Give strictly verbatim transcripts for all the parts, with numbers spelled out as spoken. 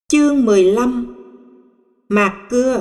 Chương mười lăm. Mạc cưa.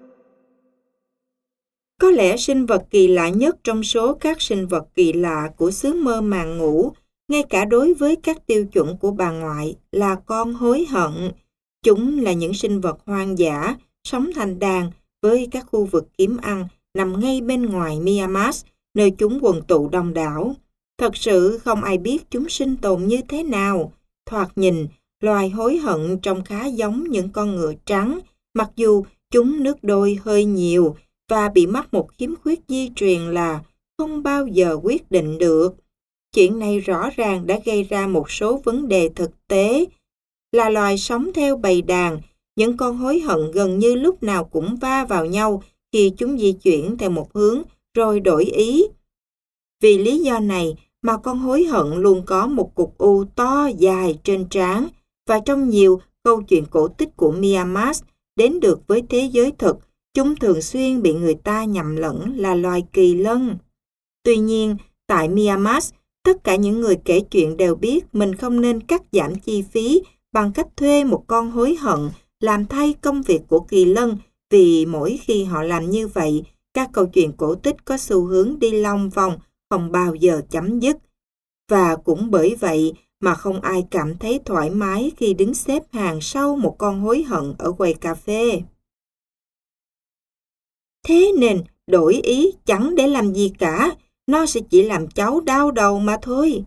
Có lẽ sinh vật kỳ lạ nhất trong số các sinh vật kỳ lạ của xứ mơ màng ngủ, ngay cả đối với các tiêu chuẩn của bà ngoại, là con hối hận. Chúng là những sinh vật hoang dã, sống thành đàn với các khu vực kiếm ăn nằm ngay bên ngoài Myanmar, nơi chúng quần tụ đông đảo. Thật sự không ai biết chúng sinh tồn như thế nào. Thoạt nhìn, loài hối hận trông khá giống những con ngựa trắng, mặc dù chúng nước đôi hơi nhiều và bị mắc một khiếm khuyết di truyền là không bao giờ quyết định được. Chuyện này rõ ràng đã gây ra một số vấn đề thực tế. Là loài sống theo bầy đàn, những con hối hận gần như lúc nào cũng va vào nhau khi chúng di chuyển theo một hướng rồi đổi ý. Vì lý do này mà con hối hận luôn có một cục u to dài trên trán, và trong nhiều câu chuyện cổ tích của Myanmar đến được với thế giới thực, chúng thường xuyên bị người ta nhầm lẫn là loài kỳ lân. Tuy nhiên, tại Myanmar, tất cả những người kể chuyện đều biết mình không nên cắt giảm chi phí bằng cách thuê một con hối hận làm thay công việc của kỳ lân, vì mỗi khi họ làm như vậy, các câu chuyện cổ tích có xu hướng đi long vòng, không bao giờ chấm dứt. Và cũng bởi vậy mà không ai cảm thấy thoải mái khi đứng xếp hàng sau một con hối hận ở quầy cà phê. Thế nên đổi ý chẳng để làm gì cả, nó sẽ chỉ làm cháu đau đầu mà thôi.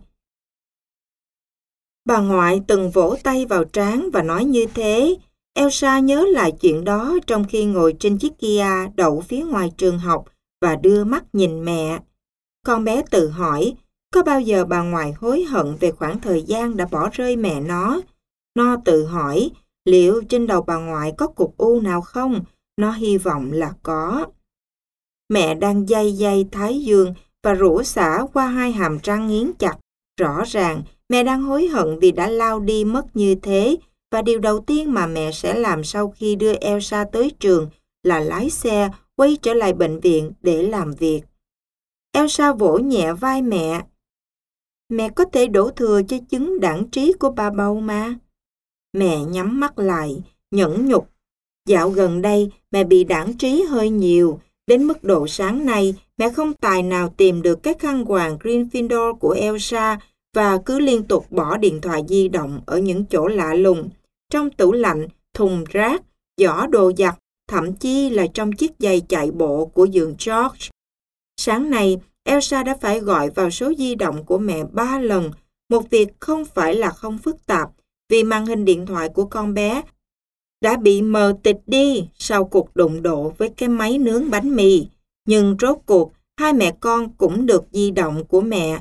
Bà ngoại từng vỗ tay vào trán và nói như thế. Elsa nhớ lại chuyện đó trong khi ngồi trên chiếc Kia đậu phía ngoài trường học và đưa mắt nhìn mẹ. Con bé tự hỏi, có bao giờ bà ngoại hối hận về khoảng thời gian đã bỏ rơi mẹ nó? Nó tự hỏi, liệu trên đầu bà ngoại có cục u nào không? Nó hy vọng là có. Mẹ đang day day thái dương và rủa xả qua hai hàm răng nghiến chặt. Rõ ràng, mẹ đang hối hận vì đã lao đi mất như thế, và điều đầu tiên mà mẹ sẽ làm sau khi đưa Elsa tới trường là lái xe quay trở lại bệnh viện để làm việc. Elsa vỗ nhẹ vai mẹ. Mẹ có thể đổ thừa cho chứng đãng trí của bà bầu mà. Mẹ nhắm mắt lại, nhẫn nhục. Dạo gần đây, mẹ bị đãng trí hơi nhiều. Đến mức độ sáng nay, mẹ không tài nào tìm được cái khăn quàng Gryffindor của Elsa và cứ liên tục bỏ điện thoại di động ở những chỗ lạ lùng. Trong tủ lạnh, thùng rác, giỏ đồ giặt, thậm chí là trong chiếc giày chạy bộ của giường George. Sáng nay, Elsa đã phải gọi vào số di động của mẹ ba lần, một việc không phải là không phức tạp, vì màn hình điện thoại của con bé đã bị mờ tịt đi sau cuộc đụng độ với cái máy nướng bánh mì. Nhưng rốt cuộc, hai mẹ con cũng được di động của mẹ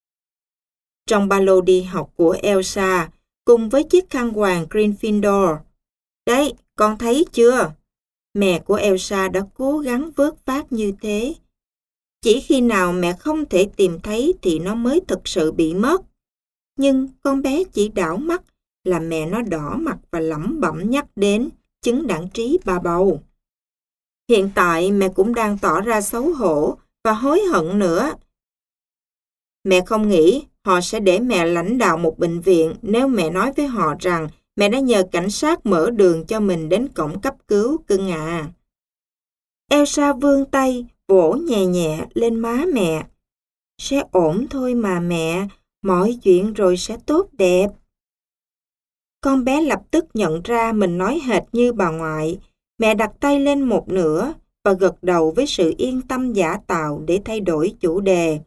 trong ba lô đi học của Elsa, cùng với chiếc khăn quàng Gryffindor. Đấy, con thấy chưa? Mẹ của Elsa đã cố gắng vớt vát như thế. Chỉ khi nào mẹ không thể tìm thấy thì nó mới thực sự bị mất. Nhưng con bé chỉ đảo mắt là mẹ nó đỏ mặt và lẩm bẩm nhắc đến chứng đãng trí bà bầu. Hiện tại mẹ cũng đang tỏ ra xấu hổ và hối hận nữa. Mẹ không nghĩ họ sẽ để mẹ lãnh đạo một bệnh viện nếu mẹ nói với họ rằng mẹ đã nhờ cảnh sát mở đường cho mình đến cổng cấp cứu, cưng à. Elsa vươn tay, vỗ nhẹ nhẹ lên má mẹ. Sẽ ổn thôi mà mẹ, mọi chuyện rồi sẽ tốt đẹp. Con bé lập tức nhận ra mình nói hệt như bà ngoại. Mẹ đặt tay lên một nửa và gật đầu với sự yên tâm giả tạo để thay đổi chủ đề.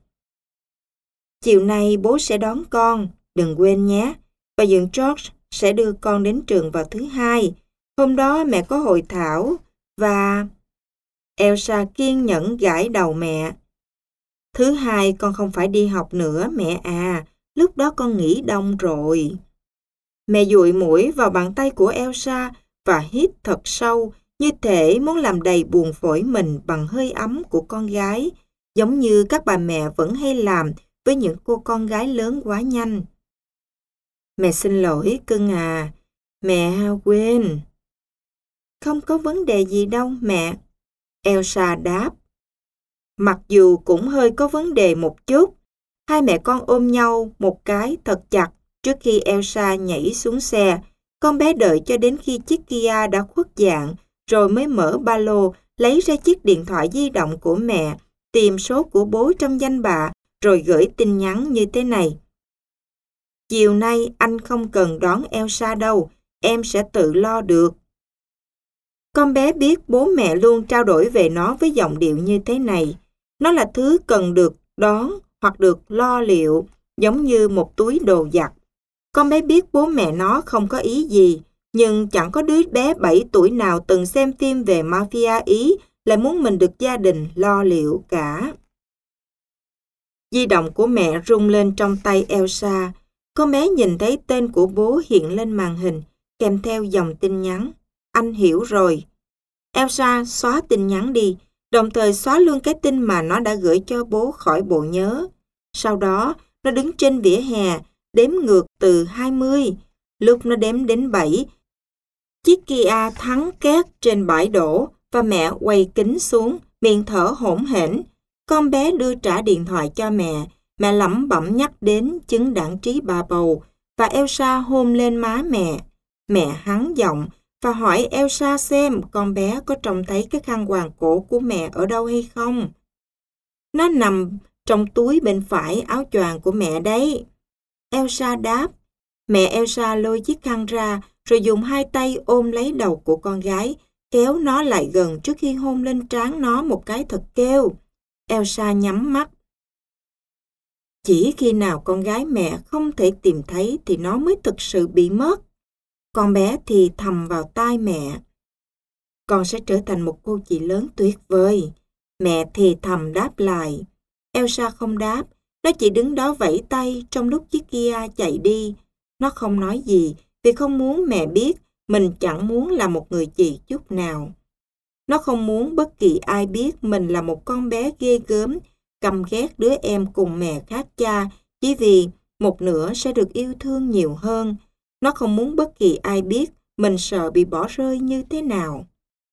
Chiều nay bố sẽ đón con, đừng quên nhé. Và dượng George sẽ đưa con đến trường vào thứ hai. Hôm đó mẹ có hội thảo và... Elsa kiên nhẫn gãi đầu mẹ. Thứ hai con không phải đi học nữa mẹ à, lúc đó con nghỉ đông rồi. Mẹ dụi mũi vào bàn tay của Elsa và hít thật sâu, như thể muốn làm đầy buồng phổi mình bằng hơi ấm của con gái, giống như các bà mẹ vẫn hay làm với những cô con gái lớn quá nhanh. Mẹ xin lỗi cưng à, mẹ quên. Không có vấn đề gì đâu mẹ. Elsa đáp. Mặc dù cũng hơi có vấn đề một chút, hai mẹ con ôm nhau một cái thật chặt trước khi Elsa nhảy xuống xe, Con bé đợi cho đến khi chiếc Kia đã khuất dạng, rồi mới mở ba lô, lấy ra chiếc điện thoại di động của mẹ, tìm số của bố trong danh bạ, rồi gửi tin nhắn như thế này. Chiều nay anh không cần đón Elsa đâu, em sẽ tự lo được. Con bé biết bố mẹ luôn trao đổi về nó với giọng điệu như thế này. Nó là thứ cần được đón hoặc được lo liệu, giống như một túi đồ giặt. Con bé biết bố mẹ nó không có ý gì, nhưng chẳng có đứa bé bảy tuổi nào từng xem phim về mafia Ý lại muốn mình được gia đình lo liệu cả. Di động của mẹ rung lên trong tay Elsa. Con bé nhìn thấy tên của bố hiện lên màn hình, kèm theo dòng tin nhắn. Anh hiểu rồi. Elsa xóa tin nhắn đi, đồng thời xóa luôn cái tin mà nó đã gửi cho bố khỏi bộ nhớ. Sau đó, nó đứng trên vỉa hè, đếm ngược từ hai mươi. Lúc nó đếm đến bảy, chiếc Kia thắng két trên bãi đổ và mẹ quay kính xuống, miệng thở hổn hển. Con bé đưa trả điện thoại cho mẹ, mẹ lẩm bẩm nhắc đến chứng đảng trí bà bầu và Elsa hôn lên má mẹ. Mẹ hắn giọng và hỏi Elsa xem con bé có trông thấy cái khăn quàng cổ của mẹ ở đâu hay không. Nó nằm trong túi bên phải áo choàng của mẹ đấy. Elsa đáp. Mẹ Elsa lôi chiếc khăn ra rồi dùng hai tay ôm lấy đầu của con gái, kéo nó lại gần trước khi hôn lên trán nó một cái thật kêu. Elsa nhắm mắt. Chỉ khi nào con gái mẹ không thể tìm thấy thì nó mới thực sự bị mất. Con bé thì thầm vào tai mẹ. Con sẽ trở thành một cô chị lớn tuyệt vời. Mẹ thì thầm đáp lại. Elsa không đáp, nó chỉ đứng đó vẫy tay trong lúc chiếc Kia chạy đi. Nó không nói gì vì không muốn mẹ biết mình chẳng muốn là một người chị chút nào. Nó không muốn bất kỳ ai biết mình là một con bé ghê gớm, căm ghét đứa em cùng mẹ khác cha chỉ vì một nửa sẽ được yêu thương nhiều hơn. Nó không muốn bất kỳ ai biết mình sợ bị bỏ rơi như thế nào.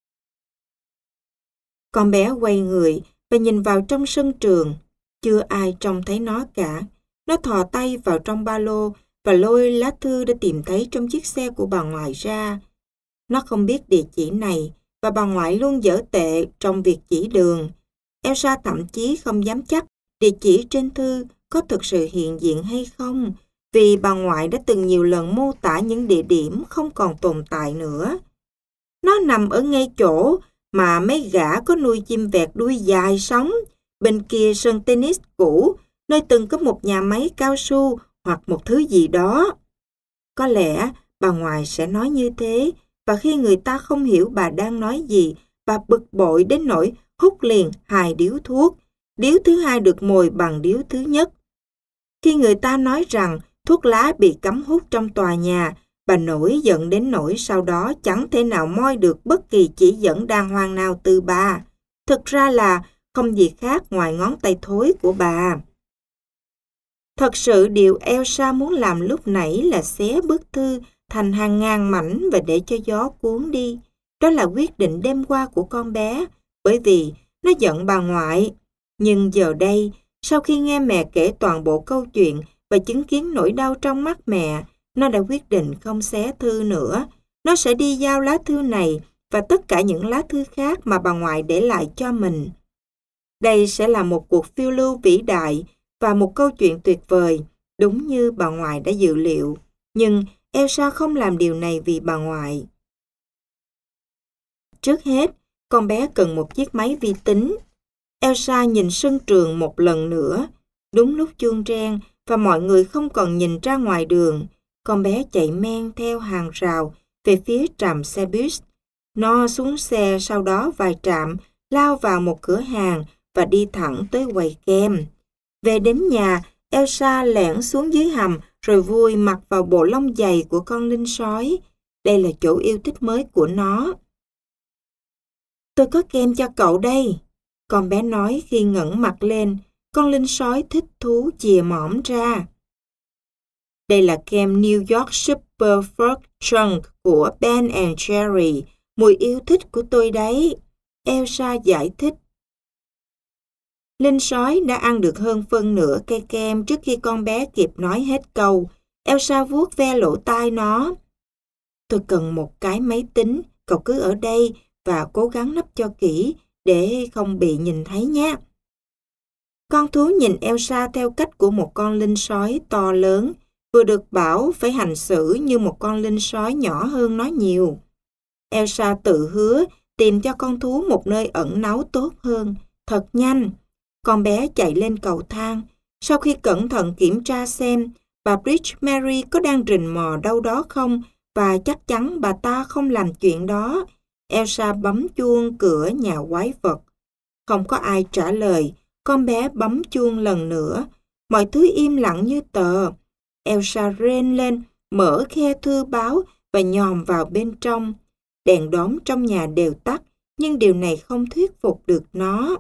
Con bé quay người và nhìn vào trong sân trường. Chưa ai trông thấy nó cả. Nó thò tay vào trong ba lô và lôi lá thư đã tìm thấy trong chiếc xe của bà ngoại ra. Nó không biết địa chỉ này và bà ngoại luôn dở tệ trong việc chỉ đường. Elsa thậm chí không dám chắc địa chỉ trên thư có thực sự hiện diện hay không, vì bà ngoại đã từng nhiều lần mô tả những địa điểm không còn tồn tại nữa. Nó nằm ở ngay chỗ mà mấy gã có nuôi chim vẹt đuôi dài sống, bên kia sân tennis cũ, nơi từng có một nhà máy cao su hoặc một thứ gì đó. Có lẽ bà ngoại sẽ nói như thế, và khi người ta không hiểu bà đang nói gì, bà bực bội đến nỗi hút liền hai điếu thuốc. Điếu thứ hai được mồi bằng điếu thứ nhất. Khi người ta nói rằng thuốc lá bị cấm hút trong tòa nhà, bà nổi giận đến nỗi sau đó chẳng thể nào moi được bất kỳ chỉ dẫn đàng hoàng nào từ bà. Thực ra là không gì khác ngoài ngón tay thối của bà. Thật sự điều Elsa muốn làm lúc nãy là xé bức thư thành hàng ngàn mảnh và để cho gió cuốn đi. Đó là quyết định đêm qua của con bé, bởi vì nó giận bà ngoại. Nhưng giờ đây, sau khi nghe mẹ kể toàn bộ câu chuyện và chứng kiến nỗi đau trong mắt mẹ, nó đã quyết định không xé thư nữa. Nó sẽ đi giao lá thư này và tất cả những lá thư khác mà bà ngoại để lại cho mình. Đây sẽ là một cuộc phiêu lưu vĩ đại và một câu chuyện tuyệt vời, đúng như bà ngoại đã dự liệu. Nhưng Elsa không làm điều này vì bà ngoại. Trước hết, con bé cần một chiếc máy vi tính. Elsa nhìn sân trường một lần nữa. Đúng lúc chuông reng và mọi người không còn nhìn ra ngoài đường, con bé chạy men theo hàng rào về phía trạm xe bus. Nó xuống xe sau đó vài trạm, lao vào một cửa hàng và đi thẳng tới quầy kem. Về đến nhà, Elsa lẻn xuống dưới hầm rồi vui mặc vào bộ lông dày của con linh sói. Đây là chỗ yêu thích mới của nó. Tôi có kem cho cậu đây, con bé nói khi ngẩng mặt lên. Con linh sói thích thú chìa mõm ra. Đây là kem New York Super Fruit Chunk của Ben and Jerry, mùi yêu thích của tôi đấy, Elsa giải thích. Linh sói đã ăn được hơn phân nửa cây kem trước khi con bé kịp nói hết câu. Elsa vuốt ve lỗ tai nó. Tôi cần một cái máy tính, cậu cứ ở đây và cố gắng nấp cho kỹ để không bị nhìn thấy nhé. Con thú nhìn Elsa theo cách của một con linh sói to lớn, vừa được bảo phải hành xử như một con linh sói nhỏ hơn nó nhiều. Elsa tự hứa tìm cho con thú một nơi ẩn náu tốt hơn. Thật nhanh, con bé chạy lên cầu thang. Sau khi cẩn thận kiểm tra xem bà Bridge Mary có đang rình mò đâu đó không, và chắc chắn bà ta không làm chuyện đó, Elsa bấm chuông cửa nhà quái vật. Không có ai trả lời, con bé bấm chuông lần nữa. Mọi thứ im lặng như tờ. Elsa rên lên, mở khe thư báo và nhòm vào bên trong. Đèn đóm trong nhà đều tắt, nhưng điều này không thuyết phục được nó.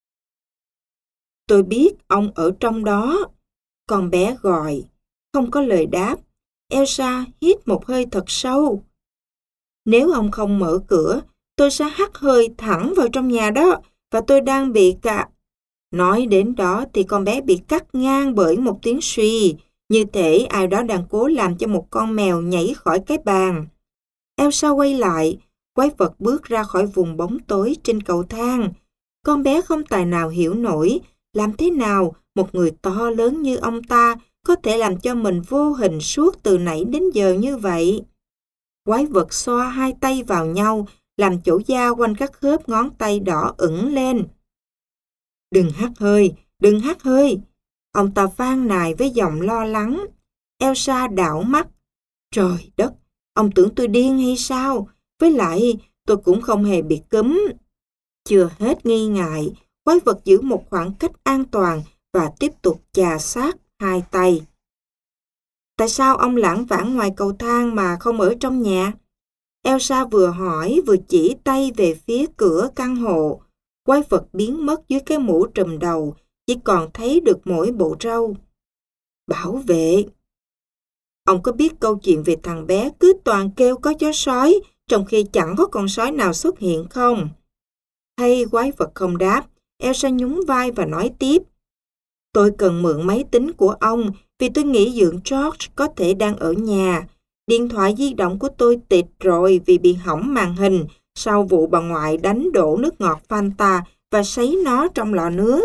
Tôi biết ông ở trong đó. Con bé gọi. Không có lời đáp. Elsa hít một hơi thật sâu. Nếu ông không mở cửa, tôi sẽ hắt hơi thẳng vào trong nhà đó, và tôi đang bị cả... Nói đến đó thì con bé bị cắt ngang bởi một tiếng suy, như thể ai đó đang cố làm cho một con mèo nhảy khỏi cái bàn. Elsa quay lại, quái vật bước ra khỏi vùng bóng tối trên cầu thang. Con bé không tài nào hiểu nổi làm thế nào một người to lớn như ông ta có thể làm cho mình vô hình suốt từ nãy đến giờ như vậy. Quái vật xoa hai tay vào nhau, làm chỗ da quanh các khớp ngón tay đỏ ửng lên. Đừng hắt hơi, đừng hắt hơi. Ông ta van nài với giọng lo lắng. Elsa đảo mắt. Trời đất, ông tưởng tôi điên hay sao? Với lại, tôi cũng không hề bị cúm. Chưa hết nghi ngại, quái vật giữ một khoảng cách an toàn và tiếp tục chà sát hai tay. Tại sao ông lảng vảng ngoài cầu thang mà không ở trong nhà? Elsa vừa hỏi vừa chỉ tay về phía cửa căn hộ. Quái vật biến mất dưới cái mũ trùm đầu, chỉ còn thấy được mỗi bộ râu. Bảo vệ. Ông có biết câu chuyện về thằng bé cứ toàn kêu có chó sói, trong khi chẳng có con sói nào xuất hiện không? Hay quái vật không đáp, Elsa nhún vai và nói tiếp. Tôi cần mượn máy tính của ông vì tôi nghĩ dượng George có thể đang ở nhà. Điện thoại di động của tôi tịt rồi vì bị hỏng màn hình sau vụ bà ngoại đánh đổ nước ngọt Fanta và sấy nó trong lò nướng.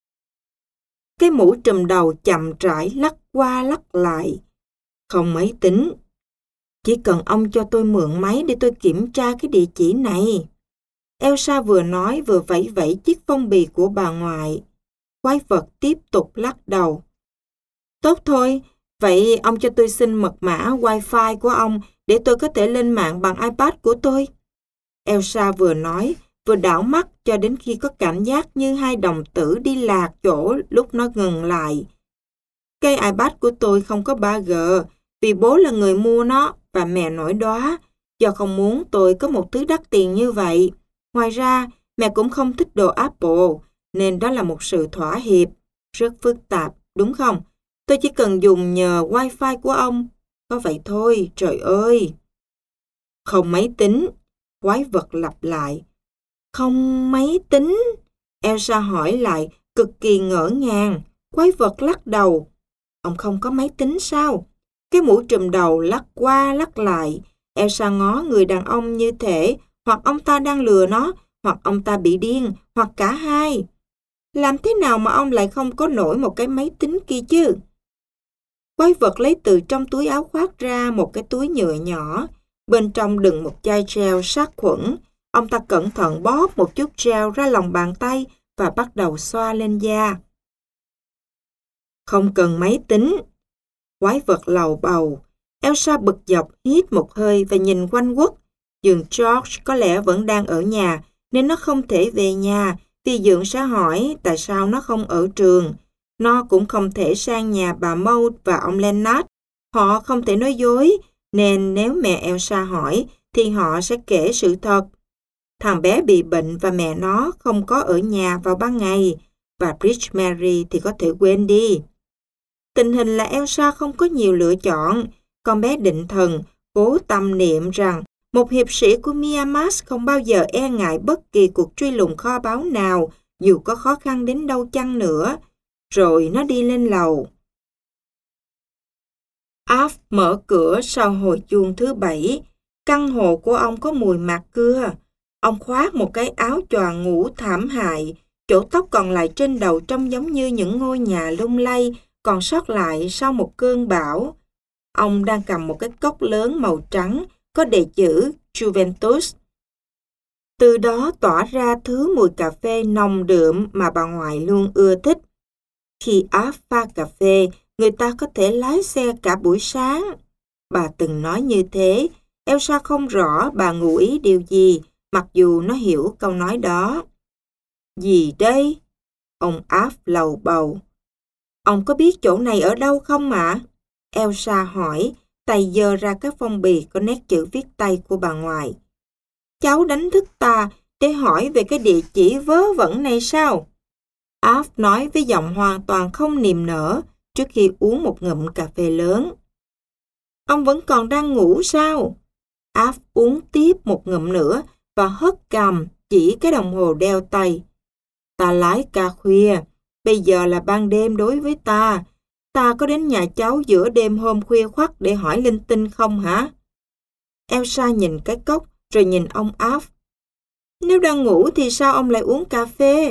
Cái mũ trùm đầu chậm rãi lắc qua lắc lại. Không máy tính. Chỉ cần ông cho tôi mượn máy để tôi kiểm tra cái địa chỉ này. Elsa vừa nói vừa vẫy vẫy chiếc phong bì của bà ngoại. Quái vật tiếp tục lắc đầu. Tốt thôi, vậy ông cho tôi xin mật mã Wi-Fi của ông để tôi có thể lên mạng bằng iPad của tôi. Elsa vừa nói, vừa đảo mắt cho đến khi có cảm giác như hai đồng tử đi lạc chỗ lúc nó ngừng lại. Cái iPad của tôi không có ba G, vì bố là người mua nó và mẹ nổi đoá, do không muốn tôi có một thứ đắt tiền như vậy. Ngoài ra, mẹ cũng không thích đồ Apple, nên đó là một sự thỏa hiệp. Rất phức tạp, đúng không? Tôi chỉ cần dùng nhờ Wi-Fi của ông. Có vậy thôi, trời ơi! Không máy tính. Quái vật lặp lại. Không máy tính? Elsa hỏi lại, cực kỳ ngỡ ngàng. Quái vật lắc đầu. Ông không có máy tính sao? Cái mũ trùm đầu lắc qua lắc lại. Elsa ngó người đàn ông như thể hoặc ông ta đang lừa nó, hoặc ông ta bị điên, hoặc cả hai. Làm thế nào mà ông lại không có nổi một cái máy tính kia chứ? Quái vật lấy từ trong túi áo khoác ra một cái túi nhựa nhỏ. Bên trong đựng một chai gel sát khuẩn. Ông ta cẩn thận bóp một chút gel ra lòng bàn tay và bắt đầu xoa lên da. Không cần máy tính. Quái vật lầu bầu. Elsa bực dọc hít một hơi và nhìn quanh quất. Dượng George có lẽ vẫn đang ở nhà, nên nó không thể về nhà, vì dượng sẽ hỏi tại sao nó không ở trường. Nó cũng không thể sang nhà bà Maud và ông Leonard. Họ không thể nói dối, nên nếu mẹ Elsa hỏi, thì họ sẽ kể sự thật. Thằng bé bị bệnh và mẹ nó không có ở nhà vào ban ngày, và Bridge Mary thì có thể quên đi. Tình hình là Elsa không có nhiều lựa chọn. Con bé định thần, cố tâm niệm rằng một hiệp sĩ của Miamas không bao giờ e ngại bất kỳ cuộc truy lùng kho báu nào, dù có khó khăn đến đâu chăng nữa. Rồi nó đi lên lầu. Alf mở cửa sau hồi chuông thứ bảy. Căn hộ của ông có mùi mạc cưa. Ông khoác một cái áo choàng ngủ thảm hại, chỗ tóc còn lại trên đầu trông giống như những ngôi nhà lung lay còn sót lại sau một cơn bão. Ông đang cầm một cái cốc lớn màu trắng có đề chữ Juventus. Từ đó tỏa ra thứ mùi cà phê nồng đượm mà bà ngoại luôn ưa thích. Khi Alf pha cà phê, người ta có thể lái xe cả buổi sáng. Bà từng nói như thế. Elsa không rõ bà ngụ ý điều gì, mặc dù nó hiểu câu nói đó. Gì đây? Ông Alf lầu bầu. Ông có biết chỗ này ở đâu không ạ? Elsa hỏi, tay giơ ra các phong bì có nét chữ viết tay của bà ngoại. Cháu đánh thức ta để hỏi về cái địa chỉ vớ vẩn này sao? Alf nói với giọng hoàn toàn không niềm nở trước khi uống một ngụm cà phê lớn. Ông vẫn còn đang ngủ sao? Alf uống tiếp một ngụm nữa và hất cằm chỉ cái đồng hồ đeo tay. Ta lái ca khuya, bây giờ là ban đêm đối với ta. Ta có đến nhà cháu giữa đêm hôm khuya khoắt để hỏi linh tinh không hả? Elsa nhìn cái cốc rồi nhìn ông Alf. Nếu đang ngủ thì sao ông lại uống cà phê?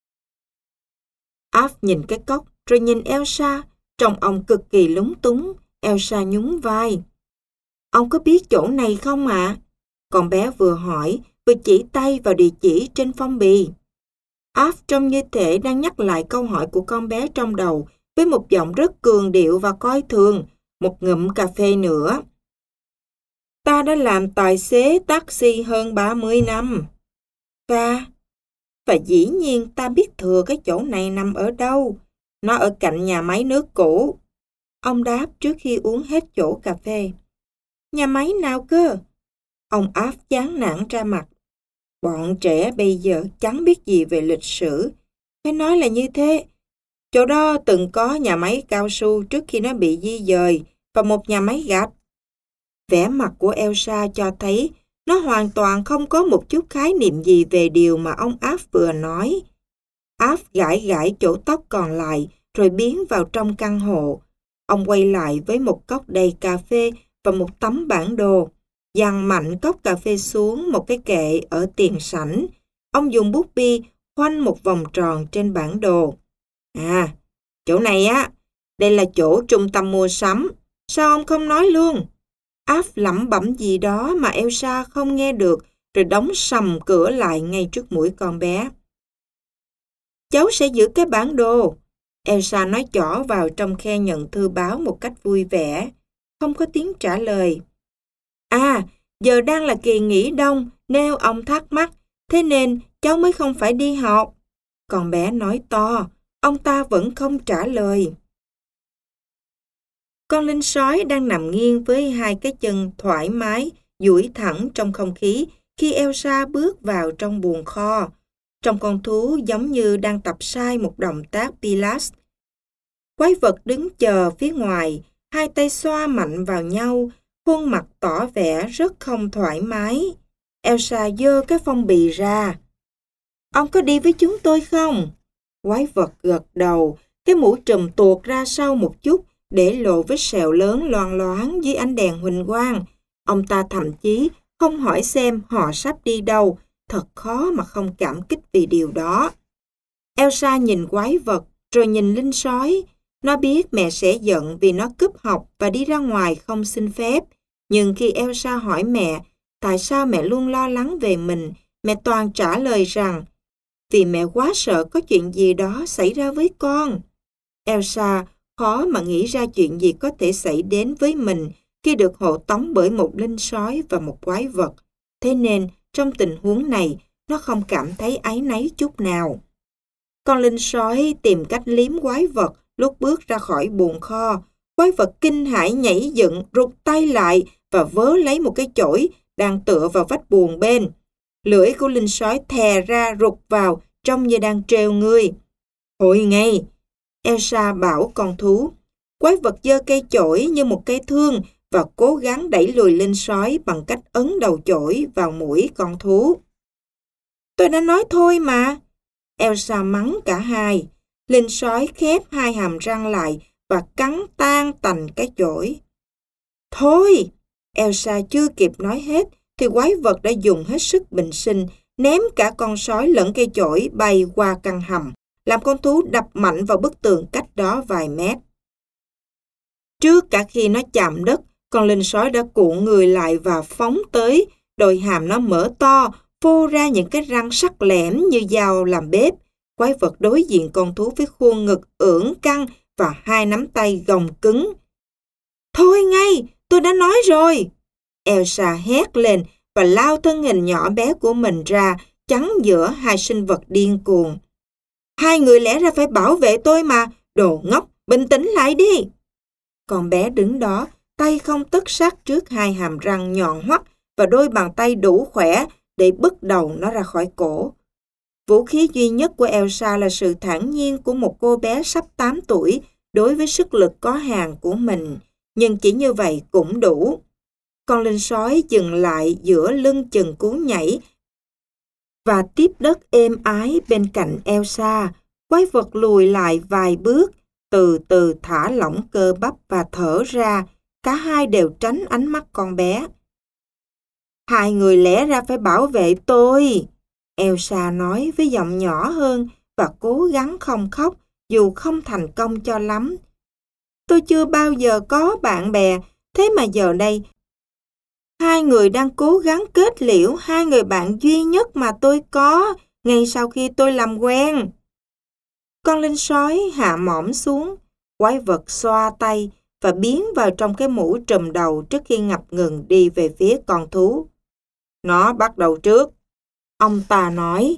Alf nhìn cái cốc rồi nhìn Elsa, trông ông cực kỳ lúng túng. Elsa nhún vai. Ông có biết chỗ này không ạ? À? Con bé vừa hỏi, vừa chỉ tay vào địa chỉ trên phong bì. Alf trông như thể đang nhắc lại câu hỏi của con bé trong đầu với một giọng rất cường điệu và coi thường. Một ngụm cà phê nữa. Ta đã làm tài xế taxi hơn ba mươi năm. Và... Và dĩ nhiên ta biết thừa cái chỗ này nằm ở đâu. Nó ở cạnh nhà máy nước cũ. Ông đáp trước khi uống hết chỗ cà phê. Nhà máy nào cơ? Ông Alf chán nản ra mặt. Bọn trẻ bây giờ chẳng biết gì về lịch sử. Phải nói là như thế. Chỗ đó từng có nhà máy cao su trước khi nó bị di dời và một nhà máy gạch. Vẻ mặt của Elsa cho thấy nó hoàn toàn không có một chút khái niệm gì về điều mà ông Alf vừa nói. Alf gãi gãi chỗ tóc còn lại rồi biến vào trong căn hộ. Ông quay lại với một cốc đầy cà phê và một tấm bản đồ. Giăng mạnh cốc cà phê xuống một cái kệ ở tiền sảnh. Ông dùng bút bi khoanh một vòng tròn trên bản đồ. À, chỗ này á, đây là chỗ trung tâm mua sắm. Sao ông không nói luôn? Alf lẩm bẩm gì đó mà Elsa không nghe được, rồi đóng sầm cửa lại ngay trước mũi con bé. Cháu sẽ giữ cái bản đồ. Elsa nói chỏ vào trong khe nhận thư báo một cách vui vẻ. Không có tiếng trả lời. À, giờ đang là kỳ nghỉ đông, nếu ông thắc mắc, thế nên cháu mới không phải đi học. Con bé nói to, ông ta vẫn không trả lời. Con linh sói đang nằm nghiêng với hai cái chân thoải mái, duỗi thẳng trong không khí khi Elsa bước vào trong buồng kho. Trong con thú giống như đang tập sai một động tác Pilates. Quái vật đứng chờ phía ngoài, hai tay xoa mạnh vào nhau, khuôn mặt tỏ vẻ rất không thoải mái. Elsa giơ cái phong bì ra. Ông có đi với chúng tôi không? Quái vật gật đầu, cái mũ trùm tuột ra sau một chút, để lộ vết sẹo lớn loang loáng dưới ánh đèn huỳnh quang. Ông ta thậm chí không hỏi xem họ sắp đi đâu, thật khó mà không cảm kích vì điều đó. Elsa nhìn quái vật, rồi nhìn linh sói. Nó biết mẹ sẽ giận vì nó cúp học và đi ra ngoài không xin phép. Nhưng khi Elsa hỏi mẹ, tại sao mẹ luôn lo lắng về mình, mẹ toàn trả lời rằng, vì mẹ quá sợ có chuyện gì đó xảy ra với con. Elsa khó mà nghĩ ra chuyện gì có thể xảy đến với mình khi được hộ tống bởi một linh sói và một quái vật. Thế nên, trong tình huống này, nó không cảm thấy áy náy chút nào. Con linh sói tìm cách liếm quái vật lúc bước ra khỏi buồng kho. Quái vật kinh hãi nhảy dựng, rụt tay lại và vớ lấy một cái chổi đang tựa vào vách buồng bên. Lưỡi của linh sói thè ra rụt vào, trông như đang trêu ngươi. Thôi ngay! Elsa bảo con thú. Quái vật giơ cây chổi như một cây thương và cố gắng đẩy lùi linh sói bằng cách ấn đầu chổi vào mũi con thú. Tôi đã nói thôi mà. Elsa mắng cả hai. Linh sói khép hai hàm răng lại và cắn tan tành cái chổi. Thôi! Elsa chưa kịp nói hết, thì quái vật đã dùng hết sức bình sinh, ném cả con sói lẫn cây chổi bay qua căn hầm, làm con thú đập mạnh vào bức tường cách đó vài mét. Trước cả khi nó chạm đất, con linh sói đã cuộn người lại và phóng tới, đôi hàm nó mở to, phô ra những cái răng sắc lẻm như dao làm bếp. Quái vật đối diện con thú với khuôn ngực ưỡn căng và hai nắm tay gồng cứng. Thôi ngay, tôi đã nói rồi! Elsa hét lên và lao thân hình nhỏ bé của mình ra, chắn giữa hai sinh vật điên cuồng. Hai người lẽ ra phải bảo vệ tôi mà, đồ ngốc, bình tĩnh lại đi! Con bé đứng đó, tay không tất sát trước hai hàm răng nhọn hoắt và đôi bàn tay đủ khỏe để bứt đầu nó ra khỏi cổ. Vũ khí duy nhất của Elsa là sự thản nhiên của một cô bé sắp tám tuổi đối với sức lực có hạn của mình, nhưng chỉ như vậy cũng đủ. Con linh sói dừng lại giữa lưng chừng cú nhảy và tiếp đất êm ái bên cạnh Elsa. Quái vật lùi lại vài bước, từ từ thả lỏng cơ bắp và thở ra. Cả hai đều tránh ánh mắt con bé. Hai người lẽ ra phải bảo vệ tôi, Elsa nói với giọng nhỏ hơn và cố gắng không khóc, dù không thành công cho lắm. Tôi chưa bao giờ có bạn bè, thế mà giờ đây, hai người đang cố gắng kết liễu hai người bạn duy nhất mà tôi có, ngay sau khi tôi làm quen. Con linh sói hạ mõm xuống, quái vật xoa tay và biến vào trong cái mũ trùm đầu trước khi ngập ngừng đi về phía con thú. Nó bắt đầu trước, ông ta nói.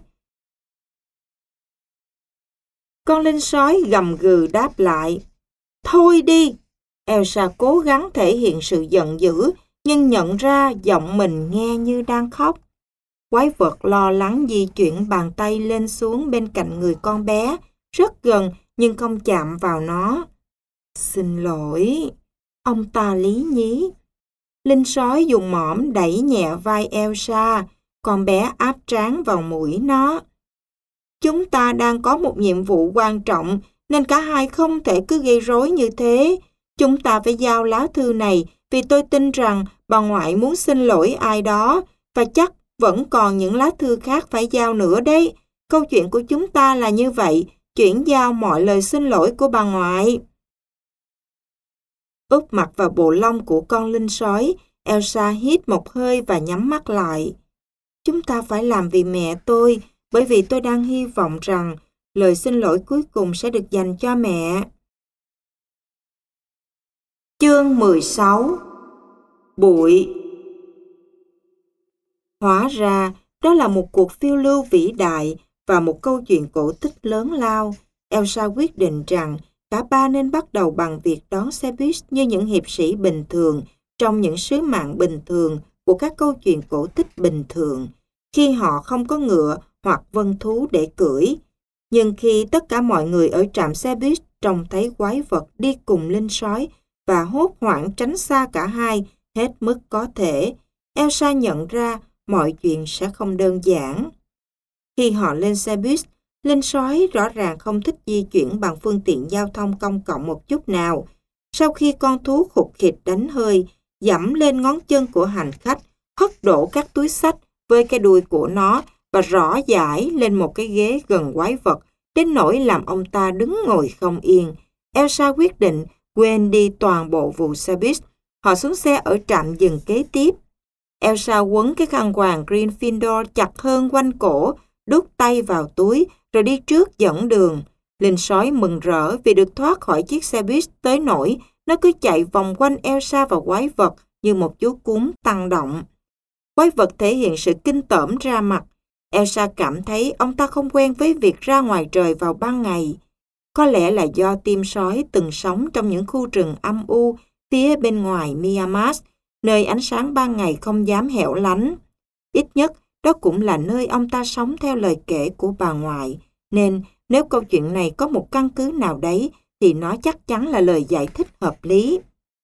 Con linh sói gầm gừ đáp lại. Thôi đi! Elsa cố gắng thể hiện sự giận dữ, nhưng nhận ra giọng mình nghe như đang khóc. Quái vật lo lắng di chuyển bàn tay lên xuống bên cạnh người con bé, rất gần nhưng không chạm vào nó. Xin lỗi, ông ta lý nhí. Linh sói dùng mõm đẩy nhẹ vai Elsa, con bé áp trán vào mũi nó. Chúng ta đang có một nhiệm vụ quan trọng, nên cả hai không thể cứ gây rối như thế. Chúng ta phải giao lá thư này, vì tôi tin rằng bà ngoại muốn xin lỗi ai đó, và chắc vẫn còn những lá thư khác phải giao nữa đấy. Câu chuyện của chúng ta là như vậy, chuyển giao mọi lời xin lỗi của bà ngoại. Úp mặt vào bộ lông của con linh sói, Elsa hít một hơi và nhắm mắt lại. Chúng ta phải làm vì mẹ tôi, bởi vì tôi đang hy vọng rằng lời xin lỗi cuối cùng sẽ được dành cho mẹ. Chương mười sáu. Bụi. Hóa ra, đó là một cuộc phiêu lưu vĩ đại và một câu chuyện cổ tích lớn lao. Elsa quyết định rằng cả ba nên bắt đầu bằng việc đón xe buýt như những hiệp sĩ bình thường trong những sứ mạng bình thường của các câu chuyện cổ tích bình thường, khi họ không có ngựa hoặc vân thú để cưỡi. Nhưng khi tất cả mọi người ở trạm xe buýt trông thấy quái vật đi cùng linh sói và hốt hoảng tránh xa cả hai hết mức có thể, Elsa nhận ra mọi chuyện sẽ không đơn giản. Khi họ lên xe buýt, linh sói rõ ràng không thích di chuyển bằng phương tiện giao thông công cộng một chút nào. Sau khi con thú khục khịt đánh hơi, giẫm lên ngón chân của hành khách, hất đổ các túi xách với cái đuôi của nó và rõ dãi lên một cái ghế gần quái vật, đến nỗi làm ông ta đứng ngồi không yên. Elsa quyết định quên đi toàn bộ vụ xe buýt. Họ xuống xe ở trạm dừng kế tiếp. Elsa quấn cái khăn quàng Gryffindor chặt hơn quanh cổ, đút tay vào túi, rồi đi trước dẫn đường. Linh sói mừng rỡ vì được thoát khỏi chiếc xe buýt tới nỗi nó cứ chạy vòng quanh Elsa và quái vật như một chú cún tăng động. Quái vật thể hiện sự kinh tởm ra mặt. Elsa cảm thấy ông ta không quen với việc ra ngoài trời vào ban ngày. Có lẽ là do tim sói từng sống trong những khu rừng âm u phía bên ngoài Miamas, nơi ánh sáng ban ngày không dám hẻo lánh. Ít nhất, đó cũng là nơi ông ta sống theo lời kể của bà ngoại, nên nếu câu chuyện này có một căn cứ nào đấy, thì nó chắc chắn là lời giải thích hợp lý.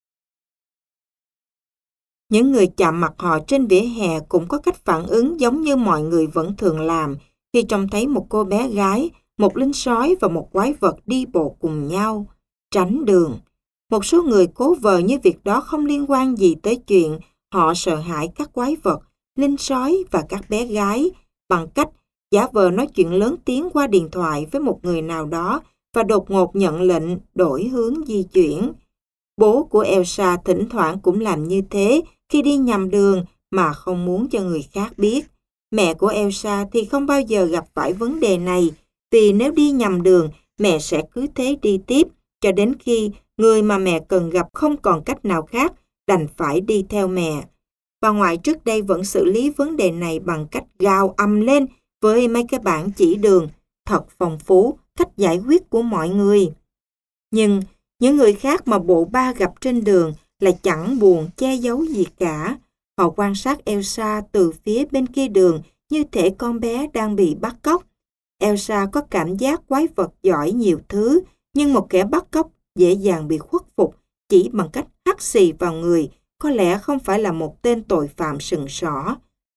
Những người chạm mặt họ trên vỉa hè cũng có cách phản ứng giống như mọi người vẫn thường làm khi trông thấy một cô bé gái, một linh sói và một quái vật đi bộ cùng nhau, tránh đường. Một số người cố vờ như việc đó không liên quan gì tới chuyện Họ sợ hãi các quái vật, linh sói và các bé gái bằng cách giả vờ nói chuyện lớn tiếng qua điện thoại với một người nào đó và đột ngột nhận lệnh đổi hướng di chuyển. Bố của Elsa thỉnh thoảng cũng làm như thế khi đi nhầm đường mà không muốn cho người khác biết. Mẹ của Elsa thì không bao giờ gặp phải vấn đề này, vì nếu đi nhầm đường, mẹ sẽ cứ thế đi tiếp, cho đến khi người mà mẹ cần gặp không còn cách nào khác, đành phải đi theo mẹ. Bà ngoại trước đây vẫn xử lý vấn đề này bằng cách gào ầm lên với mấy cái bảng chỉ đường, thật phong phú cách giải quyết của mọi người. Nhưng những người khác mà bộ ba gặp trên đường là chẳng buồn che giấu gì cả. Họ quan sát Elsa từ phía bên kia đường như thể con bé đang bị bắt cóc. Elsa có cảm giác quái vật giỏi nhiều thứ, nhưng một kẻ bắt cóc dễ dàng bị khuất phục chỉ bằng cách hắt xì vào người, có lẽ không phải là một tên tội phạm sừng sỏ.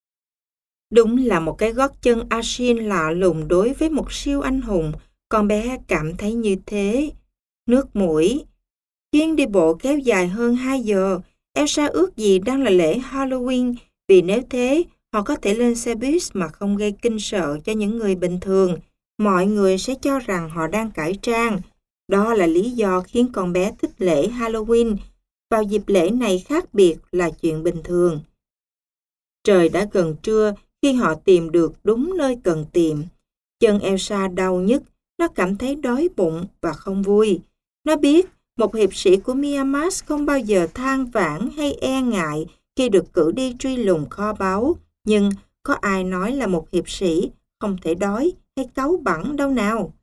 Đúng là một cái gót chân Ashin lạ lùng đối với một siêu anh hùng, con bé cảm thấy như thế. Nước mũi. Chuyến đi bộ kéo dài hơn hai giờ. Elsa ước gì đang là lễ Halloween, vì nếu thế, họ có thể lên xe buýt mà không gây kinh sợ cho những người bình thường. Mọi người sẽ cho rằng họ đang cải trang. Đó là lý do khiến con bé thích lễ Halloween. Vào dịp lễ này khác biệt là chuyện bình thường. Trời đã gần trưa khi họ tìm được đúng nơi cần tìm. Chân Elsa đau nhức, nó cảm thấy đói bụng và không vui. Nó biết một hiệp sĩ của Miamas không bao giờ than vãn hay e ngại khi được cử đi truy lùng kho báu. Nhưng có ai nói là một hiệp sĩ không thể đói hay cáu bẳn đâu nào?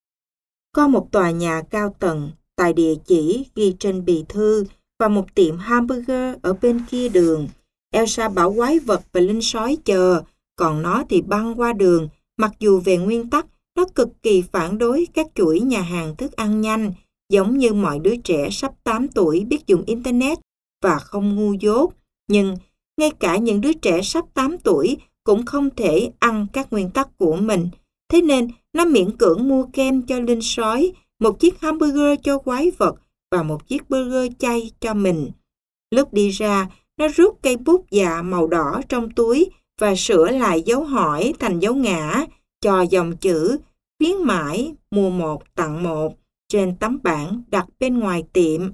Có một tòa nhà cao tầng tại địa chỉ ghi trên bì thư và một tiệm hamburger ở bên kia đường. Elsa bảo quái vật và linh sói chờ, còn nó thì băng qua đường, mặc dù về nguyên tắc nó cực kỳ phản đối các chuỗi nhà hàng thức ăn nhanh, giống như mọi đứa trẻ sắp tám tuổi biết dùng Internet và không ngu dốt. Nhưng ngay cả những đứa trẻ sắp tám tuổi cũng không thể ăn các nguyên tắc của mình. Thế nên nó miễn cưỡng mua kem cho linh sói, một chiếc hamburger cho quái vật và một chiếc burger chay cho mình. Lúc đi ra, nó rút cây bút dạ màu đỏ trong túi và sửa lại dấu hỏi thành dấu ngã cho dòng chữ khuyến mãi mua một tặng một trên tấm bảng đặt bên ngoài tiệm.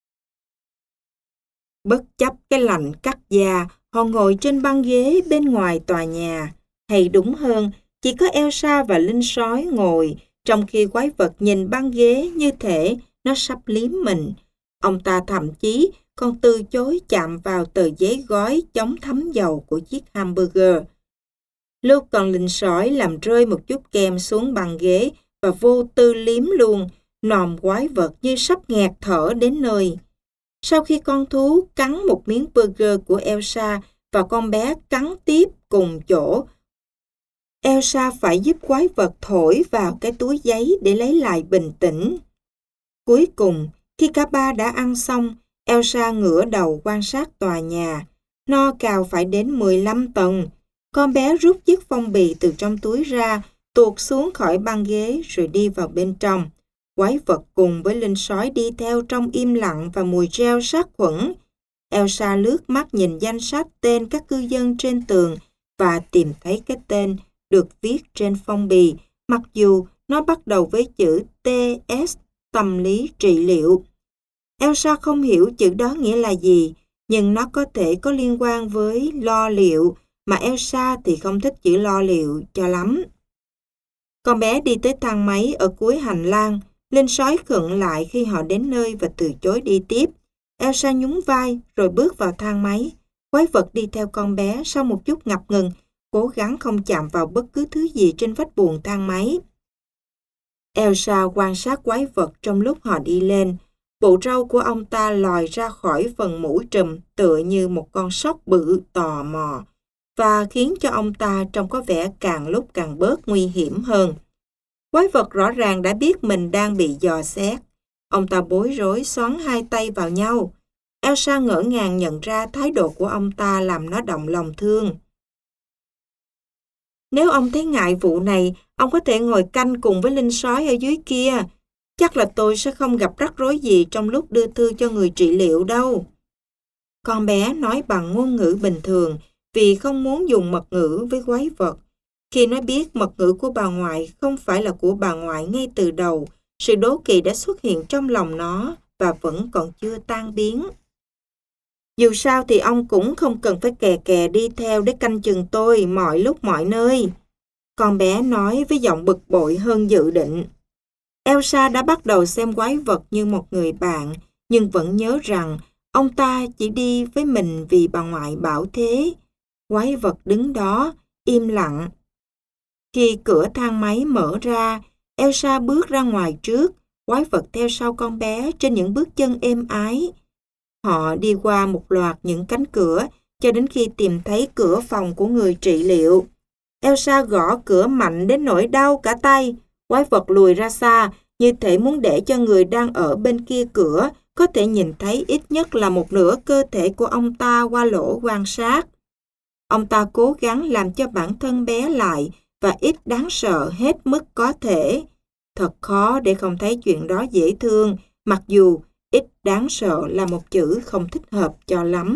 Bất chấp cái lạnh cắt da, họ ngồi trên băng ghế bên ngoài tòa nhà. Hay đúng hơn, chỉ có Elsa và linh sói ngồi, trong khi quái vật nhìn băng ghế như thể nó sắp liếm mình. Ông ta thậm chí còn từ chối chạm vào tờ giấy gói chống thấm dầu của chiếc hamburger. Lúc con linh sói làm rơi một chút kem xuống băng ghế và vô tư liếm luôn, nòm quái vật như sắp nghẹt thở đến nơi. Sau khi con thú cắn một miếng burger của Elsa và con bé cắn tiếp cùng chỗ, Elsa phải giúp quái vật thổi vào cái túi giấy để lấy lại bình tĩnh. Cuối cùng, khi cả ba đã ăn xong, Elsa ngửa đầu quan sát tòa nhà. No cao phải đến mười lăm tầng. Con bé rút chiếc phong bì từ trong túi ra, tuột xuống khỏi băng ghế rồi đi vào bên trong. Quái vật cùng với linh sói đi theo trong im lặng và mùi reo sát khuẩn. Elsa lướt mắt nhìn danh sách tên các cư dân trên tường và tìm thấy cái tên được viết trên phong bì, mặc dù nó bắt đầu với chữ tê ét, tâm lý trị liệu. Elsa không hiểu chữ đó nghĩa là gì, nhưng nó có thể có liên quan với lo liệu, mà Elsa thì không thích chữ lo liệu cho lắm. Con bé đi tới thang máy ở cuối hành lang, linh sói khựng lại khi họ đến nơi và từ chối đi tiếp. Elsa nhún vai rồi bước vào thang máy. Quái vật đi theo con bé sau một chút ngập ngừng, cố gắng không chạm vào bất cứ thứ gì trên vách buồng thang máy. Elsa quan sát quái vật trong lúc họ đi lên. Bộ râu của ông ta lòi ra khỏi phần mũ trùm tựa như một con sóc bự tò mò, và khiến cho ông ta trông có vẻ càng lúc càng bớt nguy hiểm hơn. Quái vật rõ ràng đã biết mình đang bị dò xét. Ông ta bối rối xoắn hai tay vào nhau. Elsa ngỡ ngàng nhận ra thái độ của ông ta làm nó động lòng thương. Nếu ông thấy ngại vụ này, ông có thể ngồi canh cùng với linh sói ở dưới kia. Chắc là tôi sẽ không gặp rắc rối gì trong lúc đưa thư cho người trị liệu đâu. Con bé nói bằng ngôn ngữ bình thường vì không muốn dùng mật ngữ với quái vật. Khi nó biết mật ngữ của bà ngoại không phải là của bà ngoại ngay từ đầu, sự đố kỵ đã xuất hiện trong lòng nó và vẫn còn chưa tan biến. Dù sao thì ông cũng không cần phải kè kè đi theo để canh chừng tôi mọi lúc mọi nơi. Con bé nói với giọng bực bội hơn dự định. Elsa đã bắt đầu xem quái vật như một người bạn, nhưng vẫn nhớ rằng ông ta chỉ đi với mình vì bà ngoại bảo thế. Quái vật đứng đó, im lặng. Khi cửa thang máy mở ra, Elsa bước ra ngoài trước, quái vật theo sau con bé trên những bước chân êm ái. Họ đi qua một loạt những cánh cửa cho đến khi tìm thấy cửa phòng của người trị liệu. Elsa gõ cửa mạnh đến nỗi đau cả tay. Quái vật lùi ra xa, như thể muốn để cho người đang ở bên kia cửa có thể nhìn thấy ít nhất là một nửa cơ thể của ông ta qua lỗ quan sát. Ông ta cố gắng làm cho bản thân bé lại và ít đáng sợ hết mức có thể. Thật khó để không thấy chuyện đó dễ thương, mặc dù ít đáng sợ là một chữ không thích hợp cho lắm.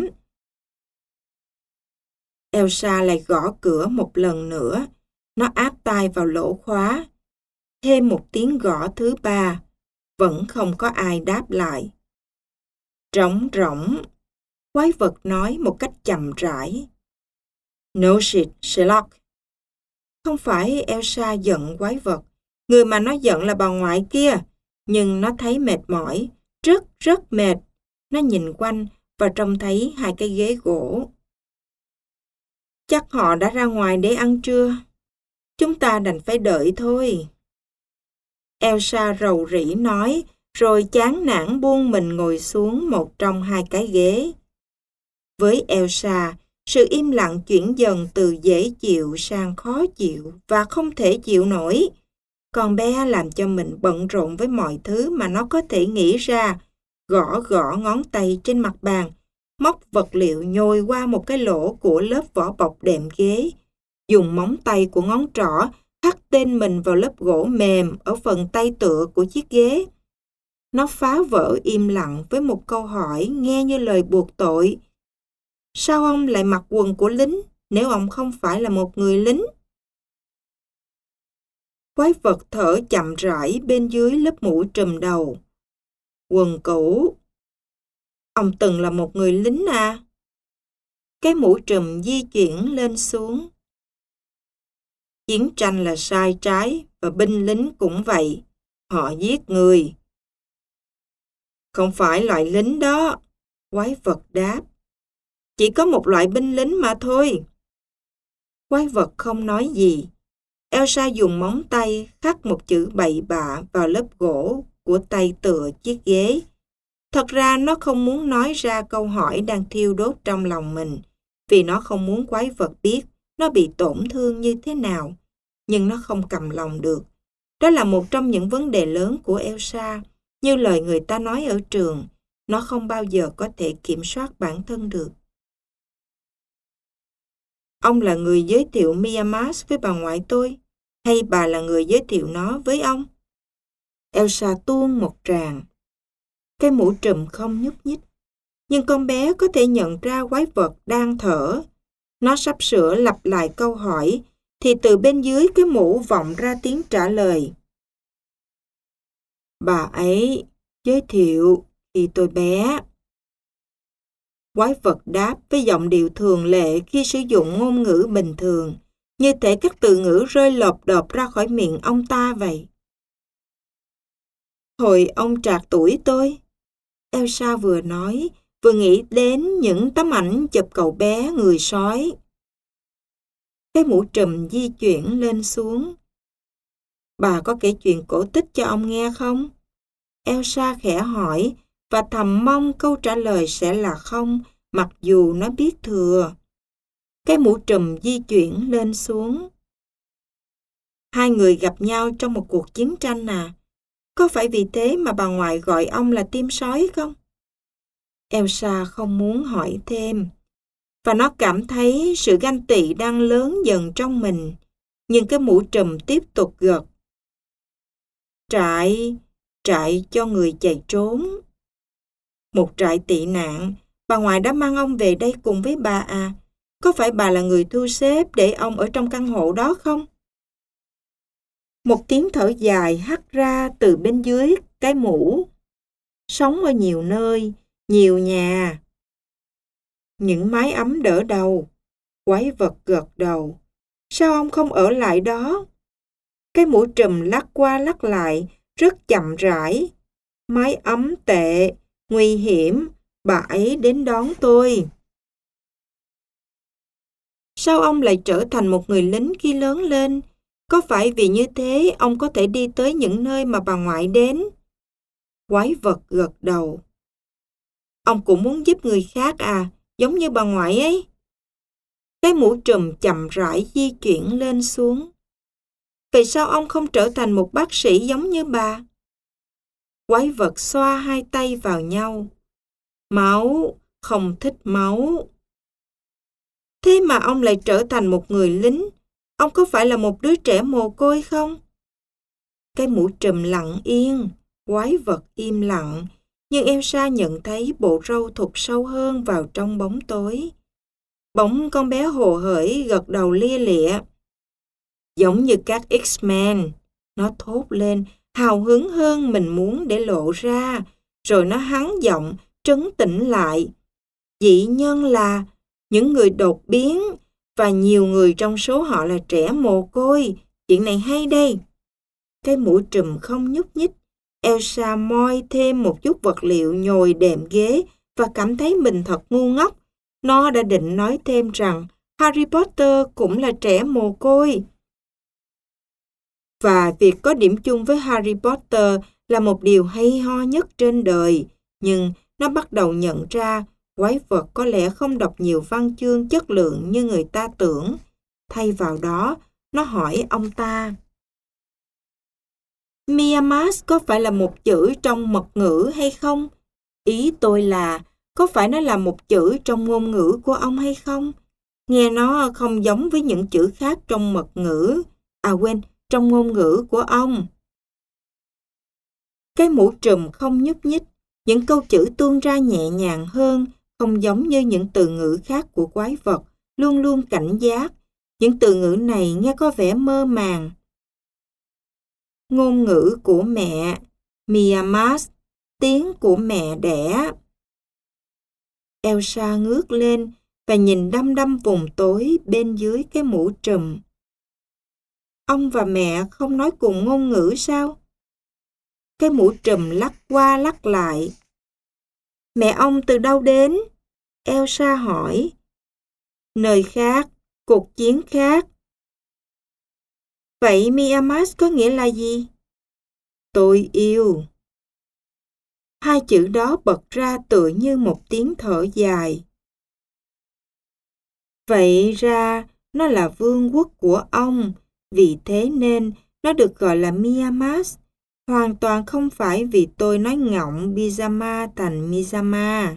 Elsa lại gõ cửa một lần nữa. Nó áp tai vào lỗ khóa. Thêm một tiếng gõ thứ ba. Vẫn không có ai đáp lại. Trống rỗng. Quái vật nói một cách chậm rãi. No shit, Sherlock. Không phải Elsa giận quái vật. Người mà nó giận là bà ngoại kia. Nhưng nó thấy mệt mỏi. Rất rất mệt. Nó nhìn quanh và trông thấy hai cái ghế gỗ. Chắc họ đã ra ngoài để ăn trưa. Chúng ta đành phải đợi thôi. Elsa rầu rĩ nói, rồi chán nản buông mình ngồi xuống một trong hai cái ghế. Với Elsa, sự im lặng chuyển dần từ dễ chịu sang khó chịu và không thể chịu nổi. Con bé làm cho mình bận rộn với mọi thứ mà nó có thể nghĩ ra, gõ gõ ngón tay trên mặt bàn, móc vật liệu nhồi qua một cái lỗ của lớp vỏ bọc đệm ghế, dùng móng tay của ngón trỏ khắc tên mình vào lớp gỗ mềm ở phần tay tựa của chiếc ghế. Nó phá vỡ im lặng với một câu hỏi nghe như lời buộc tội. Sao ông lại mặc quần của lính nếu ông không phải là một người lính? Quái vật thở chậm rãi bên dưới lớp mũ trùm đầu. Quần cũ. Ông từng là một người lính à? Cái mũ trùm di chuyển lên xuống. Chiến tranh là sai trái và binh lính cũng vậy. Họ giết người. Không phải loại lính đó. Quái vật đáp. Chỉ có một loại binh lính mà thôi. Quái vật không nói gì. Elsa dùng móng tay khắc một chữ bậy bạ vào lớp gỗ của tay tựa chiếc ghế. Thật ra nó không muốn nói ra câu hỏi đang thiêu đốt trong lòng mình, vì nó không muốn quái vật biết nó bị tổn thương như thế nào. Nhưng nó không cầm lòng được. Đó là một trong những vấn đề lớn của Elsa. Như lời người ta nói ở trường, nó không bao giờ có thể kiểm soát bản thân được. Ông là người giới thiệu Miamas với bà ngoại tôi, hay bà là người giới thiệu nó với ông? Elsa tuôn một tràng. Cái mũ trùm không nhúc nhích, nhưng con bé có thể nhận ra quái vật đang thở. Nó sắp sửa lặp lại câu hỏi, thì từ bên dưới cái mũ vọng ra tiếng trả lời. Bà ấy giới thiệu khi tôi bé. Quái vật đáp với giọng điệu thường lệ khi sử dụng ngôn ngữ bình thường, như thể các từ ngữ rơi lộp độp ra khỏi miệng ông ta vậy. Hồi ông trạc tuổi tôi, Elsa vừa nói, vừa nghĩ đến những tấm ảnh chụp cậu bé người sói. Cái mũ trùm di chuyển lên xuống. Bà có kể chuyện cổ tích cho ông nghe không? Elsa khẽ hỏi, và thầm mong câu trả lời sẽ là không, mặc dù nó biết thừa. Cái mũ trùm di chuyển lên xuống. Hai người gặp nhau trong một cuộc chiến tranh à? Có phải vì thế mà bà ngoại gọi ông là tim sói không? Elsa không muốn hỏi thêm, và nó cảm thấy sự ganh tị đang lớn dần trong mình. Nhưng cái mũ trùm tiếp tục gật. Trại, trại cho người chạy trốn. Một trại tị nạn, bà ngoại đã mang ông về đây cùng với bà à? Có phải bà là người thu xếp để ông ở trong căn hộ đó không? Một tiếng thở dài hắt ra từ bên dưới cái mũ. Sống ở nhiều nơi, nhiều nhà. Những mái ấm đỡ đầu. Quái vật gật đầu. Sao ông không ở lại đó? Cái mũ trùm lắc qua lắc lại, rất chậm rãi. Mái ấm tệ, nguy hiểm, bà ấy đến đón tôi. Sao ông lại trở thành một người lính khi lớn lên? Có phải vì như thế ông có thể đi tới những nơi mà bà ngoại đến? Quái vật gật đầu. Ông cũng muốn giúp người khác à, giống như bà ngoại ấy? Cái mũ trùm chậm rãi di chuyển lên xuống. Vậy sao ông không trở thành một bác sĩ giống như bà? Quái vật xoa hai tay vào nhau. Máu, không thích máu. Thế mà ông lại trở thành một người lính. Ông có phải là một đứa trẻ mồ côi không? Cái mũ trùm lặng yên, quái vật im lặng, nhưng Elsa nhận thấy bộ râu thụt sâu hơn vào trong bóng tối. Bỗng con bé hồ hởi gật đầu lia lịa. Giống như các X-Men, nó thốt lên, hào hứng hơn mình muốn để lộ ra, rồi nó hắng giọng, trấn tĩnh lại. Dị nhân là những người đột biến, và nhiều người trong số họ là trẻ mồ côi. Chuyện này hay đây. Cái mũ trùm không nhúc nhích. Elsa moi thêm một chút vật liệu nhồi đệm ghế và cảm thấy mình thật ngu ngốc. Nó đã định nói thêm rằng Harry Potter cũng là trẻ mồ côi. Và việc có điểm chung với Harry Potter là một điều hay ho nhất trên đời. Nhưng nó bắt đầu nhận ra quái vật có lẽ không đọc nhiều văn chương chất lượng như người ta tưởng. Thay vào đó, nó hỏi ông ta. Miamas có phải là một chữ trong mật ngữ hay không? Ý tôi là, có phải nó là một chữ trong ngôn ngữ của ông hay không? Nghe nó không giống với những chữ khác trong mật ngữ. À quên, trong ngôn ngữ của ông. Cái mũ trùm không nhúc nhích. Những câu chữ tuôn ra nhẹ nhàng hơn, không giống như những từ ngữ khác của quái vật, luôn luôn cảnh giác. Những từ ngữ này nghe có vẻ mơ màng. Ngôn ngữ của mẹ, Miamas, tiếng của mẹ đẻ. Elsa ngước lên và nhìn đăm đăm vùng tối bên dưới cái mũ trùm. Ông và mẹ không nói cùng ngôn ngữ sao? Cái mũ trùm lắc qua lắc lại. Mẹ ông từ đâu đến? Elsa hỏi. Nơi khác, cuộc chiến khác. Vậy Miamas có nghĩa là gì? Tôi yêu. Hai chữ đó bật ra tựa như một tiếng thở dài. Vậy ra nó là vương quốc của ông, vì thế nên nó được gọi là Miamas. Hoàn toàn không phải vì tôi nói ngọng Bizama thành Mizama.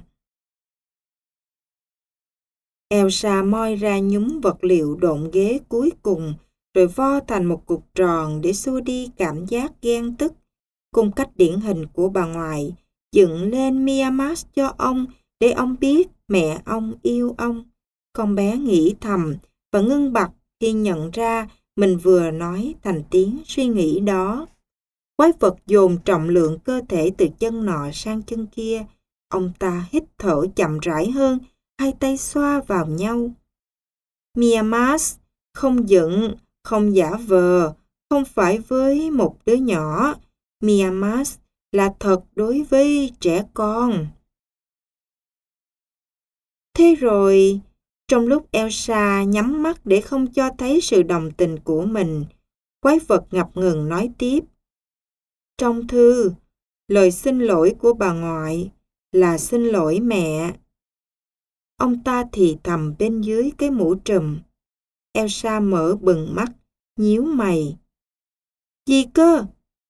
Elsa moi ra nhúm vật liệu độn ghế cuối cùng, rồi vo thành một cục tròn để xua đi cảm giác ghen tức. Cung cách điển hình của bà ngoại, dựng lên Miamas cho ông để ông biết mẹ ông yêu ông. Con bé nghĩ thầm và ngưng bặt khi nhận ra mình vừa nói thành tiếng suy nghĩ đó. Quái vật dồn trọng lượng cơ thể từ chân nọ sang chân kia. Ông ta hít thở chậm rãi hơn, hai tay xoa vào nhau. Miamas, không giận, không giả vờ, không phải với một đứa nhỏ. Miamas là thật đối với trẻ con. Thế rồi, trong lúc Elsa nhắm mắt để không cho thấy sự đồng tình của mình, quái vật ngập ngừng nói tiếp. Trong thư, lời xin lỗi của bà ngoại là xin lỗi mẹ. Ông ta thì thầm bên dưới cái mũ trùm. Elsa mở bừng mắt, nhíu mày. Gì cơ?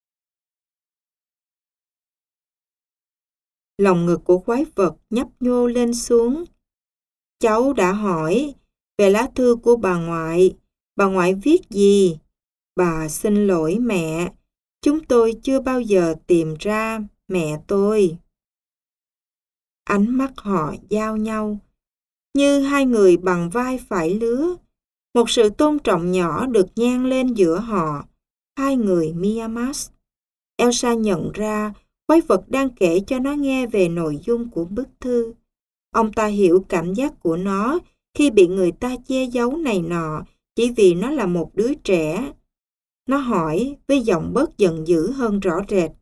Lòng ngực của quái vật nhấp nhô lên xuống. Cháu đã hỏi về lá thư của bà ngoại. Bà ngoại viết gì? Bà xin lỗi mẹ. Chúng tôi chưa bao giờ tìm ra mẹ tôi. Ánh mắt họ giao nhau, như hai người bằng vai phải lứa. Một sự tôn trọng nhỏ được nhan lên giữa họ, hai người Miamas. Elsa nhận ra quái vật đang kể cho nó nghe về nội dung của bức thư. Ông ta hiểu cảm giác của nó khi bị người ta che giấu này nọ chỉ vì nó là một đứa trẻ. Nó hỏi với giọng bớt giận dữ hơn rõ rệt.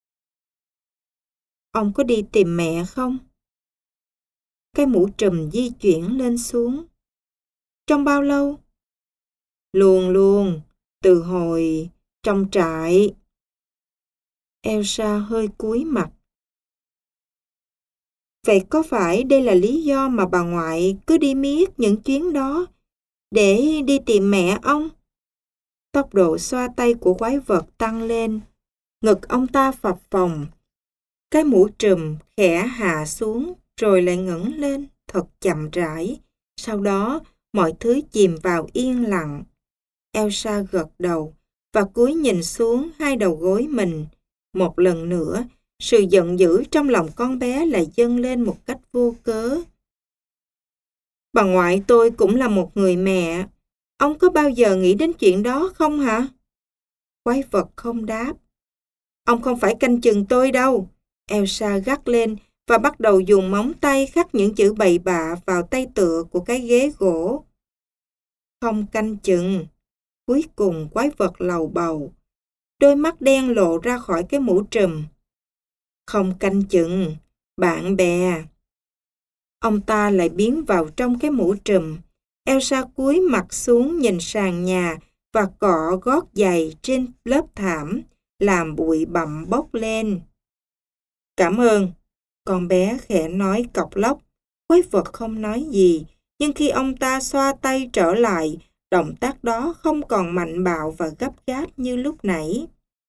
Ông có đi tìm mẹ không? Cái mũ trùm di chuyển lên xuống. Trong bao lâu? Luôn luôn, từ hồi trong trại. Elsa hơi cúi mặt. Vậy có phải đây là lý do mà bà ngoại cứ đi miết những chuyến đó để đi tìm mẹ ông? Tốc độ xoa tay của quái vật tăng lên. Ngực ông ta phập phồng. Cái mũ trùm khẽ hạ xuống rồi lại ngẩng lên thật chậm rãi. Sau đó mọi thứ chìm vào yên lặng. Elsa gật đầu và cúi nhìn xuống hai đầu gối mình. Một lần nữa, sự giận dữ trong lòng con bé lại dâng lên một cách vô cớ. Bà ngoại tôi cũng là một người mẹ. Ông có bao giờ nghĩ đến chuyện đó không hả? Quái vật không đáp. Ông không phải canh chừng tôi đâu. Elsa gắt lên và bắt đầu dùng móng tay khắc những chữ bậy bạ vào tay tựa của cái ghế gỗ. Không canh chừng. Cuối cùng quái vật lầu bầu. Đôi mắt đen lộ ra khỏi cái mũ trùm. Không canh chừng, bạn bè. Ông ta lại biến vào trong cái mũ trùm. Elsa cúi mặt xuống nhìn sàn nhà và cọ gót giày trên lớp thảm, làm bụi bặm bốc lên. Cảm ơn, con bé khẽ nói cộc lốc. Quái vật không nói gì, nhưng khi ông ta xoa tay trở lại, động tác đó không còn mạnh bạo và gấp gáp như lúc nãy.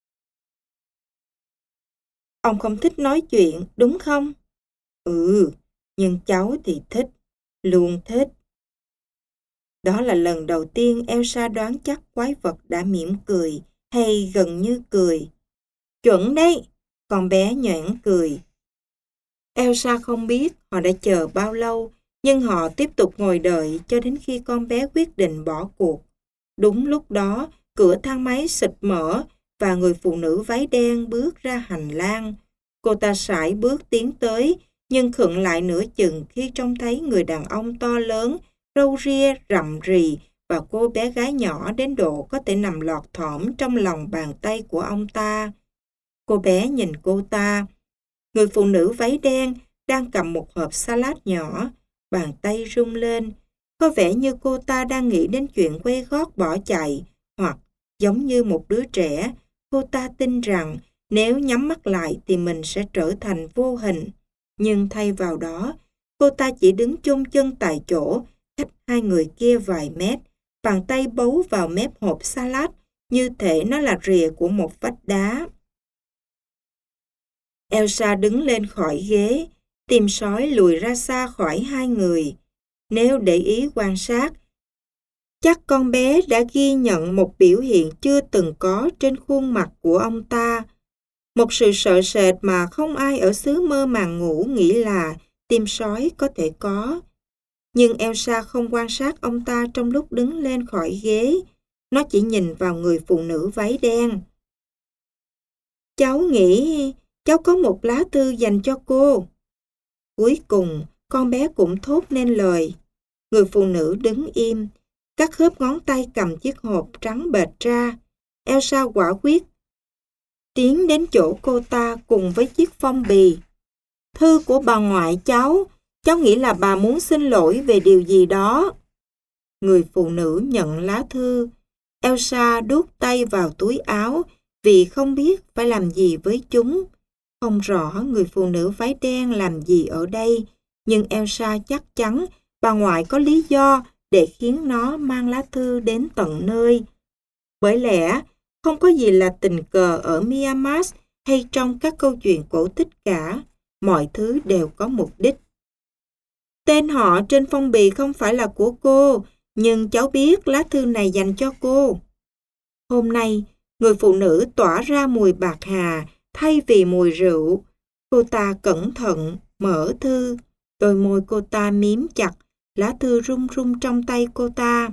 Ông không thích nói chuyện, đúng không? Ừ, nhưng cháu thì thích, luôn thích. Đó là lần đầu tiên Elsa đoán chắc quái vật đã mỉm cười, hay gần như cười. Chuẩn đấy, con bé nhoẻn cười. Elsa không biết họ đã chờ bao lâu, nhưng họ tiếp tục ngồi đợi cho đến khi con bé quyết định bỏ cuộc. Đúng lúc đó, cửa thang máy xịt mở và người phụ nữ váy đen bước ra hành lang. Cô ta sải bước tiến tới, nhưng khựng lại nửa chừng khi trông thấy người đàn ông to lớn, râu ria, rậm rì và cô bé gái nhỏ đến độ có thể nằm lọt thỏm trong lòng bàn tay của ông ta. Cô bé nhìn cô ta. Người phụ nữ váy đen đang cầm một hộp salad nhỏ, bàn tay rung lên. Có vẻ như cô ta đang nghĩ đến chuyện quay gót bỏ chạy, hoặc giống như một đứa trẻ, cô ta tin rằng nếu nhắm mắt lại thì mình sẽ trở thành vô hình. Nhưng thay vào đó, cô ta chỉ đứng chôn chân tại chỗ, cách hai người kia vài mét, bàn tay bấu vào mép hộp salad, như thể nó là rìa của một vách đá. Elsa đứng lên khỏi ghế, tim sói lùi ra xa khỏi hai người. Nếu để ý quan sát, chắc con bé đã ghi nhận một biểu hiện chưa từng có trên khuôn mặt của ông ta. Một sự sợ sệt mà không ai ở xứ mơ màng ngủ nghĩ là tim sói có thể có. Nhưng Elsa không quan sát ông ta trong lúc đứng lên khỏi ghế. Nó chỉ nhìn vào người phụ nữ váy đen. Cháu nghĩ cháu có một lá thư dành cho cô. Cuối cùng, con bé cũng thốt nên lời. Người phụ nữ đứng im, các khớp ngón tay cầm chiếc hộp trắng bệch ra. Elsa quả quyết tiến đến chỗ cô ta cùng với chiếc phong bì. Thư của bà ngoại cháu, cháu nghĩ là bà muốn xin lỗi về điều gì đó. Người phụ nữ nhận lá thư. Elsa đút tay vào túi áo vì không biết phải làm gì với chúng. Không rõ người phụ nữ váy đen làm gì ở đây, nhưng Elsa chắc chắn bà ngoại có lý do để khiến nó mang lá thư đến tận nơi. Bởi lẽ, không có gì là tình cờ ở Miamas hay trong các câu chuyện cổ tích cả. Mọi thứ đều có mục đích. Tên họ trên phong bì không phải là của cô, nhưng cháu biết lá thư này dành cho cô. Hôm nay, người phụ nữ tỏa ra mùi bạc hà thay vì mùi rượu. Cô ta cẩn thận mở thư. Đôi môi cô ta mím chặt, lá thư run run trong tay cô ta.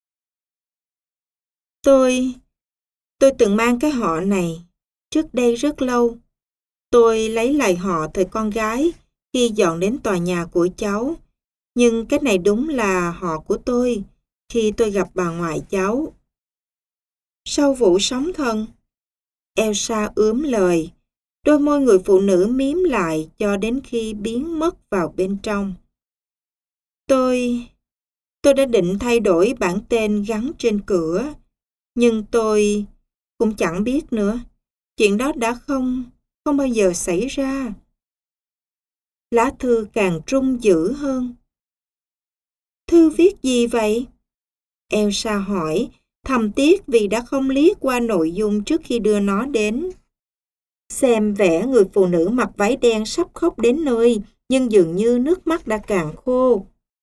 Tôi, tôi từng mang cái họ này, trước đây rất lâu. Tôi lấy lại họ thời con gái khi dọn đến tòa nhà của cháu. Nhưng cái này đúng là họ của tôi khi tôi gặp bà ngoại cháu. Sau vụ sóng thần, Elsa ướm lời, đôi môi người phụ nữ mím lại cho đến khi biến mất vào bên trong. Tôi... tôi đã định thay đổi bản tên gắn trên cửa, nhưng tôi cũng chẳng biết nữa. Chuyện đó đã không, không bao giờ xảy ra. Lá thư càng rung dữ hơn. Thư viết gì vậy? Elsa hỏi, thầm tiếc vì đã không liếc qua nội dung trước khi đưa nó đến. Xem vẻ người phụ nữ mặc váy đen sắp khóc đến nơi, nhưng dường như nước mắt đã cạn khô.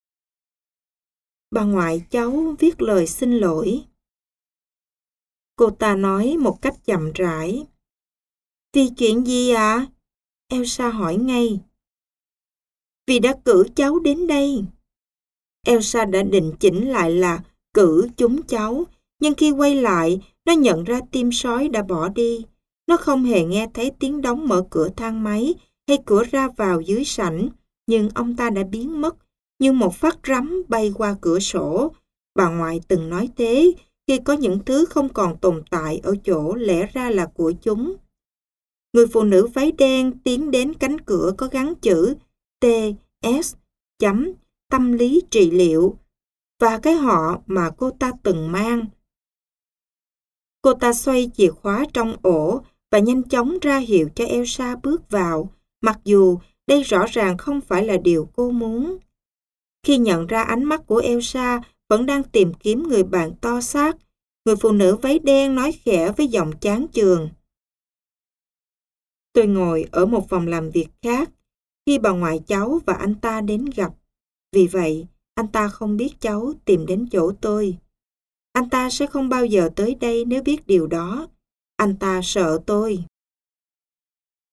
Bà ngoại cháu viết lời xin lỗi. Cô ta nói một cách chậm rãi. Vì chuyện gì ạ? À? Elsa hỏi ngay. Vì đã cử cháu đến đây. Elsa đã định chỉnh lại là cử chúng cháu, nhưng khi quay lại, nó nhận ra tim sói đã bỏ đi. Nó không hề nghe thấy tiếng đóng mở cửa thang máy hay cửa ra vào dưới sảnh, nhưng ông ta đã biến mất như một phát rắm bay qua cửa sổ. Bà ngoại từng nói thế khi có những thứ không còn tồn tại ở chỗ lẽ ra là của chúng. Người phụ nữ váy đen tiến đến cánh cửa có gắn chữ T S chấm tâm lý trị liệu và cái họ mà cô ta từng mang. Cô ta xoay chìa khóa trong ổ và nhanh chóng ra hiệu cho Elsa bước vào, mặc dù đây rõ ràng không phải là điều cô muốn. Khi nhận ra ánh mắt của Elsa vẫn đang tìm kiếm người bạn to xác, người phụ nữ váy đen nói khẽ với giọng chán chường. Tôi ngồi ở một phòng làm việc khác khi bà ngoại cháu và anh ta đến gặp. Vì vậy, anh ta không biết cháu tìm đến chỗ tôi. Anh ta sẽ không bao giờ tới đây nếu biết điều đó. Anh ta sợ tôi.